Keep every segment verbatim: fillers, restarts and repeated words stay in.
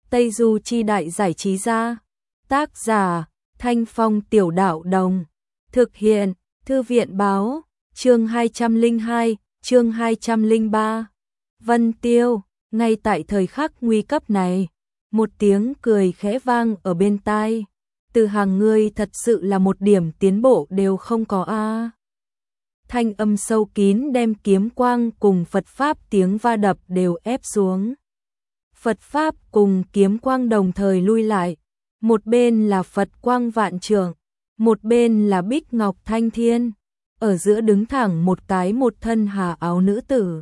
Tây Du Chi Đại Giải Trí Gia. Tác giả, Thanh Phong Tiểu Đạo Đồng. Thực hiện, Thư viện Báo. Chương hai trăm lẻ hai, chương hai trăm lẻ ba. Vân Tiêu, ngay tại thời khắc nguy cấp này, một tiếng cười khẽ vang ở bên tai. Từ Hàng, ngươi thật sự là một điểm tiến bộ đều không có a. À. Thanh âm sâu kín đem kiếm quang cùng Phật Pháp tiếng va đập đều ép xuống. Phật Pháp cùng kiếm quang đồng thời lui lại. Một bên là Phật quang vạn trượng, một bên là Bích Ngọc Thanh Thiên. Ở giữa đứng thẳng một cái một thân hà áo nữ tử.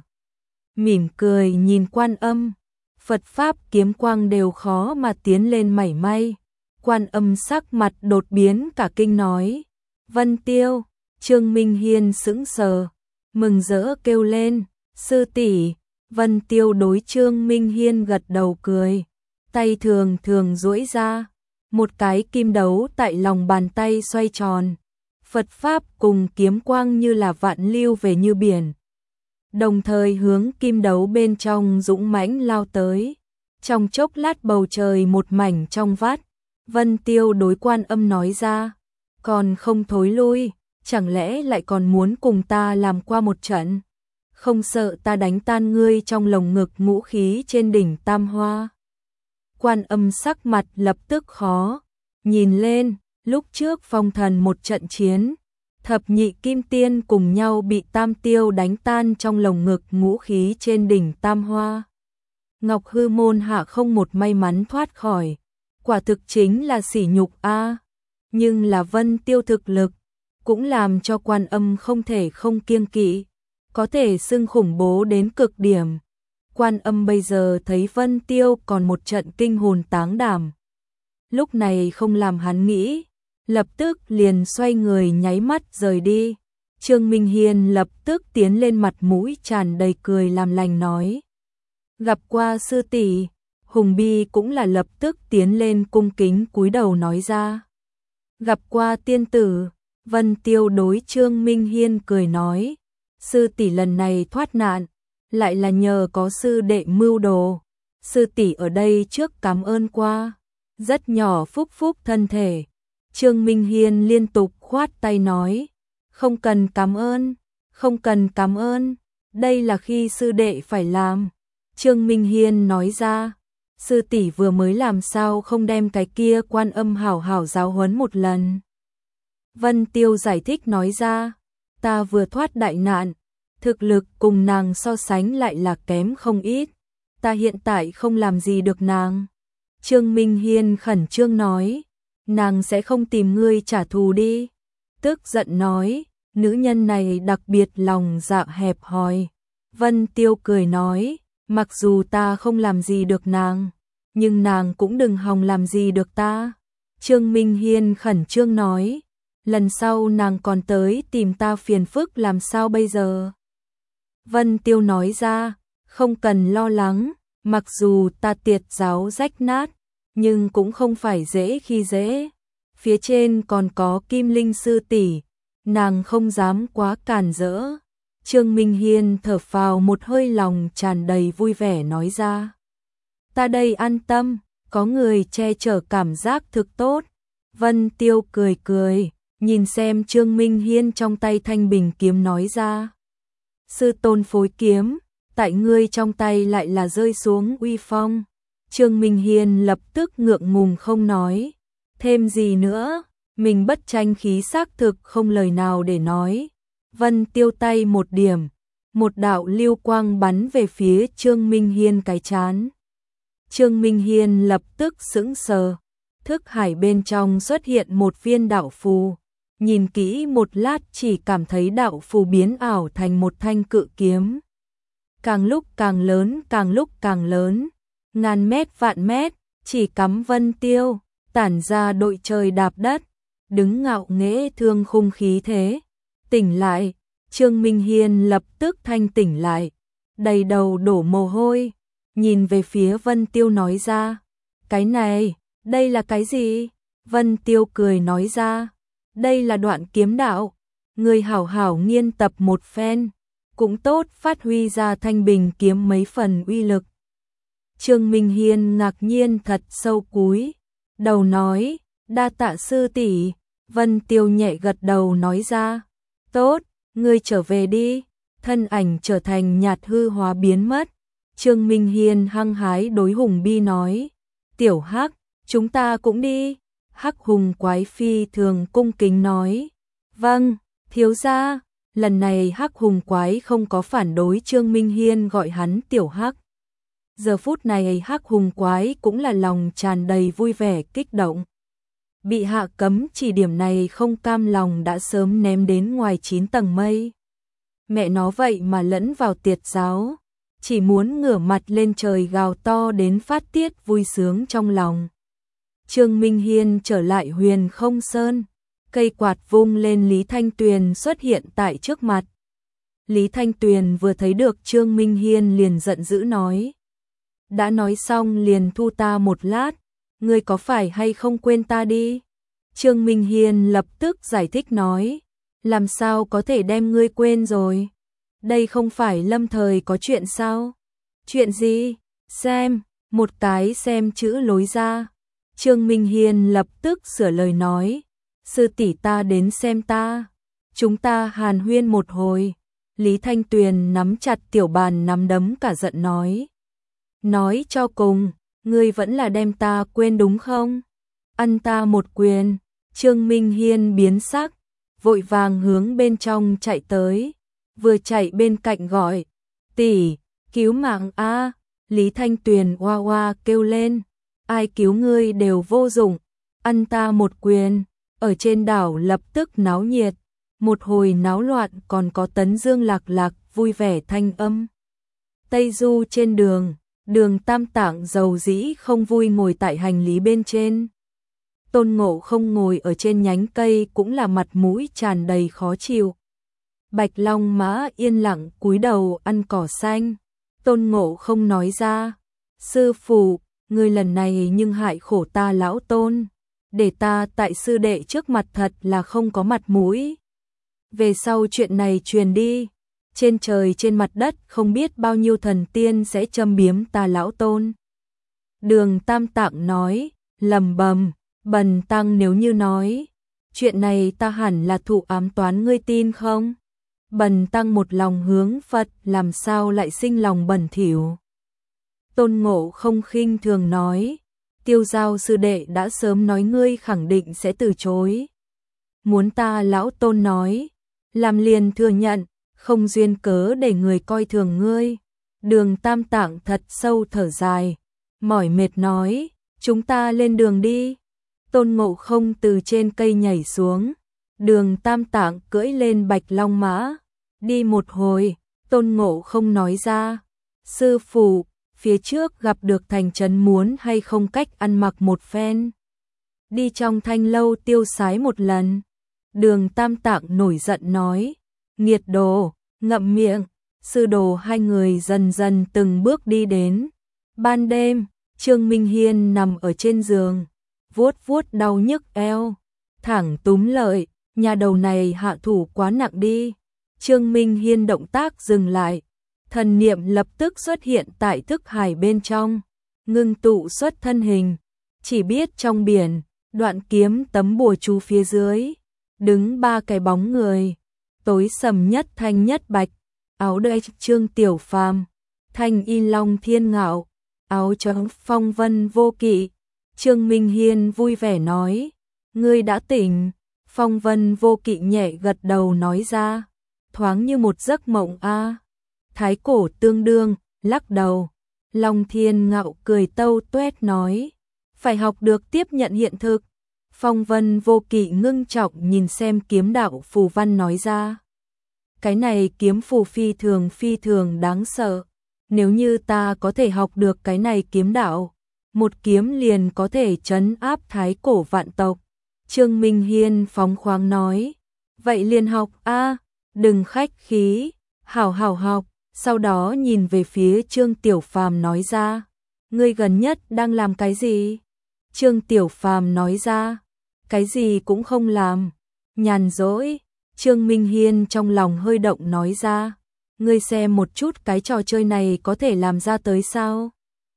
Mỉm cười nhìn Quan Âm. Phật Pháp kiếm quang đều khó mà tiến lên mảy may. Quan Âm sắc mặt đột biến cả kinh nói. Vân Tiêu. Trương Minh Hiên sững sờ, mừng rỡ kêu lên, sư tỷ. Vân Tiêu đối Trương Minh Hiên gật đầu cười, tay thường thường duỗi ra, một cái kim đấu tại lòng bàn tay xoay tròn. Phật Pháp cùng kiếm quang như là vạn lưu về như biển, đồng thời hướng kim đấu bên trong dũng mãnh lao tới. Trong chốc lát bầu trời một mảnh trong vắt. Vân Tiêu đối Quan Âm nói ra, còn không thối lui, chẳng lẽ lại còn muốn cùng ta làm qua một trận? Không sợ ta đánh tan ngươi trong lồng ngực ngũ khí trên đỉnh Tam Hoa? Quan Âm sắc mặt lập tức khó, nhìn lên, lúc trước phong thần một trận chiến, thập nhị kim tiên cùng nhau bị Tam Tiêu đánh tan trong lồng ngực ngũ khí trên đỉnh Tam Hoa. Ngọc Hư môn hạ không một may mắn thoát khỏi, quả thực chính là sỉ nhục a. Nhưng là Vân Tiêu thực lực cũng làm cho Quan Âm không thể không kiêng kỵ, có thể xưng khủng bố đến cực điểm. Quan Âm bây giờ thấy Vân Tiêu còn một trận kinh hồn táng đảm, lúc này không làm hắn nghĩ, lập tức liền xoay người nháy mắt rời đi. Trương Minh Hiên lập tức tiến lên, mặt mũi tràn đầy cười làm lành nói, gặp qua sư tỷ. Hùng Bi cũng là lập tức tiến lên cung kính cúi đầu nói ra, gặp qua tiên tử. Vân Tiêu đối Trương Minh Hiên cười nói, sư tỷ lần này thoát nạn, lại là nhờ có sư đệ mưu đồ. Sư tỷ ở đây trước cảm ơn qua, rất nhỏ phúc phúc thân thể. Trương Minh Hiên liên tục khoát tay nói, không cần cảm ơn, không cần cảm ơn, đây là khi sư đệ phải làm. Trương Minh Hiên nói ra, sư tỷ vừa mới làm sao không đem cái kia Quan Âm hảo hảo giáo huấn một lần? Vân Tiêu giải thích nói ra, ta vừa thoát đại nạn, thực lực cùng nàng so sánh lại là kém không ít, ta hiện tại không làm gì được nàng. Trương Minh Hiên khẩn trương nói, nàng sẽ không tìm ngươi trả thù đi. Tức giận nói, nữ nhân này đặc biệt lòng dạ hẹp hòi. Vân Tiêu cười nói, mặc dù ta không làm gì được nàng, nhưng nàng cũng đừng hòng làm gì được ta. Trương Minh Hiên khẩn trương nói, lần sau nàng còn tới tìm ta phiền phức làm sao bây giờ? Vân Tiêu nói ra, không cần lo lắng, mặc dù ta tiệt giáo rách nát, nhưng cũng không phải dễ khi dễ. Phía trên còn có Kim Linh sư tỷ, nàng không dám quá càn rỡ. Trương Minh Hiên thở phào một hơi, lòng tràn đầy vui vẻ nói ra, ta đây an tâm, có người che chở cảm giác thực tốt. Vân Tiêu cười cười, nhìn xem Trương Minh Hiên trong tay thanh bình kiếm nói ra, sư tôn phối kiếm, tại ngươi trong tay lại là rơi xuống uy phong. Trương Minh Hiên lập tức ngượng ngùng không nói thêm gì nữa, mình bất tranh khí xác thực không lời nào để nói. Vân Tiêu tay một điểm, một đạo lưu quang bắn về phía Trương Minh Hiên cái chán. Trương Minh Hiên lập tức sững sờ, thức hải bên trong xuất hiện một viên đạo phù. Nhìn kỹ một lát chỉ cảm thấy đạo phù biến ảo thành một thanh cự kiếm. Càng lúc càng lớn, càng lúc càng lớn, ngàn mét vạn mét, chỉ cắm Vân Tiêu, tản ra đội trời đạp đất, đứng ngạo nghễ thương khung khí thế. Tỉnh lại, Trương Minh Hiên lập tức thanh tỉnh lại, đầy đầu đổ mồ hôi, nhìn về phía Vân Tiêu nói ra, cái này, đây là cái gì? Vân Tiêu cười nói ra, đây là đoạn kiếm đạo, người hảo hảo nghiên tập một phen, cũng tốt phát huy ra thanh bình kiếm mấy phần uy lực. Trương Minh Hiên ngạc nhiên thật sâu cúi đầu nói, đa tạ sư tỷ. Vân Tiêu nhẹ gật đầu nói ra, tốt, ngươi trở về đi. Thân ảnh trở thành nhạt hư hóa biến mất. Trương Minh Hiên hăng hái đối Hùng Bi nói, tiểu Hắc, chúng ta cũng đi. Hắc Hùng Quái phi thường cung kính nói, vâng, thiếu gia. Lần này Hắc Hùng Quái không có phản đối Trương Minh Hiên gọi hắn tiểu Hắc. Giờ phút này Hắc Hùng Quái cũng là lòng tràn đầy vui vẻ kích động. Bị hạ cấm chỉ điểm này không cam lòng đã sớm ném đến ngoài chín tầng mây. Mẹ nó vậy mà lẫn vào tiệt giáo, chỉ muốn ngửa mặt lên trời gào to đến phát tiết vui sướng trong lòng. Trương Minh Hiên trở lại Huyền Không Sơn, cây quạt vung lên Lý Thanh Tuyền xuất hiện tại trước mặt. Lý Thanh Tuyền vừa thấy được Trương Minh Hiên liền giận dữ nói, đã nói xong liền thu ta một lát, ngươi có phải hay không quên ta đi? Trương Minh Hiên lập tức giải thích nói, làm sao có thể đem ngươi quên rồi? Đây không phải lâm thời có chuyện sao? Chuyện gì? Xem, một cái xem chữ lối ra. Trương Minh Hiên lập tức sửa lời nói, sư tỷ ta đến xem ta. Chúng ta hàn huyên một hồi. Lý Thanh Tuyền nắm chặt tiểu bàn nắm đấm cả giận nói. Nói cho cùng, ngươi vẫn là đem ta quên đúng không? Ăn ta một quyền. Trương Minh Hiên biến sắc, vội vàng hướng bên trong chạy tới, vừa chạy bên cạnh gọi, tỷ, cứu mạng a. Lý Thanh Tuyền oa oa kêu lên, ai cứu ngươi đều vô dụng, ăn ta một quyền. Ở trên đảo lập tức náo nhiệt, một hồi náo loạn còn có Tấn Dương Lạc Lạc vui vẻ thanh âm. Tây Du trên đường, Đường Tam Tạng dầu dĩ không vui ngồi tại hành lý bên trên. Tôn Ngộ Không ngồi ở trên nhánh cây cũng là mặt mũi tràn đầy khó chịu. Bạch Long Mã yên lặng cúi đầu ăn cỏ xanh. Tôn Ngộ Không nói ra, sư phụ, ngươi lần này nhưng hại khổ ta lão Tôn, để ta tại sư đệ trước mặt thật là không có mặt mũi. Về sau chuyện này truyền đi, trên trời trên mặt đất không biết bao nhiêu thần tiên sẽ châm biếm ta lão Tôn. Đường Tam Tạng nói, lầm bầm, Bần tăng nếu như nói, chuyện này ta hẳn là thụ ám toán, ngươi tin không? Bần tăng một lòng hướng Phật, làm sao lại sinh lòng bẩn thỉu? Tôn Ngộ Không khinh thường nói, Tiêu Giao sư đệ đã sớm nói ngươi khẳng định sẽ từ chối. Muốn ta lão Tôn nói, làm liền thừa nhận, không duyên cớ để người coi thường ngươi. Đường Tam Tạng thật sâu thở dài, mỏi mệt nói, chúng ta lên đường đi. Tôn Ngộ Không từ trên cây nhảy xuống, Đường Tam Tạng cưỡi lên Bạch Long Mã, đi một hồi, Tôn Ngộ Không nói ra, sư phụ, phía trước gặp được thành trấn muốn hay không cách ăn mặc một phen. Đi trong thanh lâu tiêu sái một lần. Đường Tam Tạng nổi giận nói, nghiệt đồ, ngậm miệng. Sư đồ hai người dần dần từng bước đi đến. Ban đêm, Trương Minh Hiên nằm ở trên giường, vuốt vuốt đau nhức eo, thẳng túm lợi, nhà đầu này hạ thủ quá nặng đi. Trương Minh Hiên động tác dừng lại, thần niệm lập tức xuất hiện tại thức hải bên trong, ngưng tụ xuất thân hình, chỉ biết trong biển, đoạn kiếm tấm bùa chú phía dưới, đứng ba cái bóng người, tối sầm nhất thanh nhất bạch, áo đay Trương Tiểu Phàm, thanh y long thiên ngạo, áo trắng phong vân vô kỵ. Trương Minh Hiên vui vẻ nói, ngươi đã tỉnh. Phong vân vô kỵ nhẹ gật đầu nói ra, thoáng như một giấc mộng a. Thái cổ tương đương, lắc đầu. Long thiên ngạo cười tâu tuét nói, phải học được tiếp nhận hiện thực. Phong vân vô kỵ ngưng trọng nhìn xem kiếm đạo phù văn nói ra, cái này kiếm phù phi thường phi thường đáng sợ. Nếu như ta có thể học được cái này kiếm đạo, một kiếm liền có thể trấn áp thái cổ vạn tộc. Trương Minh Hiên phóng khoáng nói, vậy liền học a, đừng khách khí, hảo hảo học. Sau đó nhìn về phía Trương Tiểu Phàm nói ra, ngươi gần nhất đang làm cái gì? Trương Tiểu Phàm nói ra, cái gì cũng không làm, nhàn rỗi. Trương Minh Hiên trong lòng hơi động nói ra, ngươi xem một chút cái trò chơi này có thể làm ra tới sao?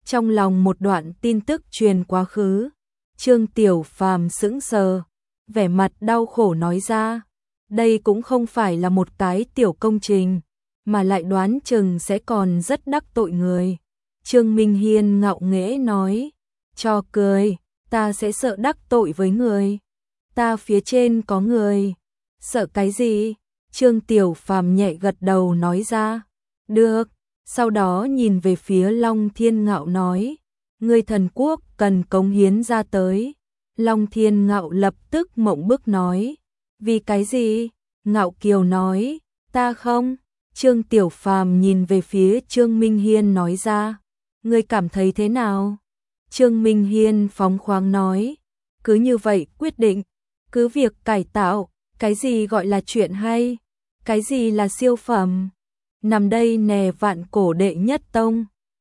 Trong lòng một đoạn tin tức truyền quá khứ, Trương Tiểu Phàm sững sờ, vẻ mặt đau khổ nói ra, đây cũng không phải là một cái tiểu công trình, mà lại đoán chừng sẽ còn rất đắc tội người. Trương Minh Hiên ngạo nghễ nói, cho cười, ta sẽ sợ đắc tội với người. Ta phía trên có người. Sợ cái gì? Trương Tiểu Phàm nhẹ gật đầu nói ra, được. Sau đó nhìn về phía Long Thiên Ngạo nói, người thần quốc cần cống hiến ra tới. Long Thiên Ngạo lập tức mộng bức nói, vì cái gì? Ngạo Kiều nói, ta không. Trương Tiểu Phàm nhìn về phía Trương Minh Hiên nói ra, ngươi cảm thấy thế nào? Trương Minh Hiên phóng khoáng nói, cứ như vậy quyết định, cứ việc cải tạo, cái gì gọi là chuyện hay, cái gì là siêu phẩm. Nằm đây nè vạn cổ đệ nhất tông,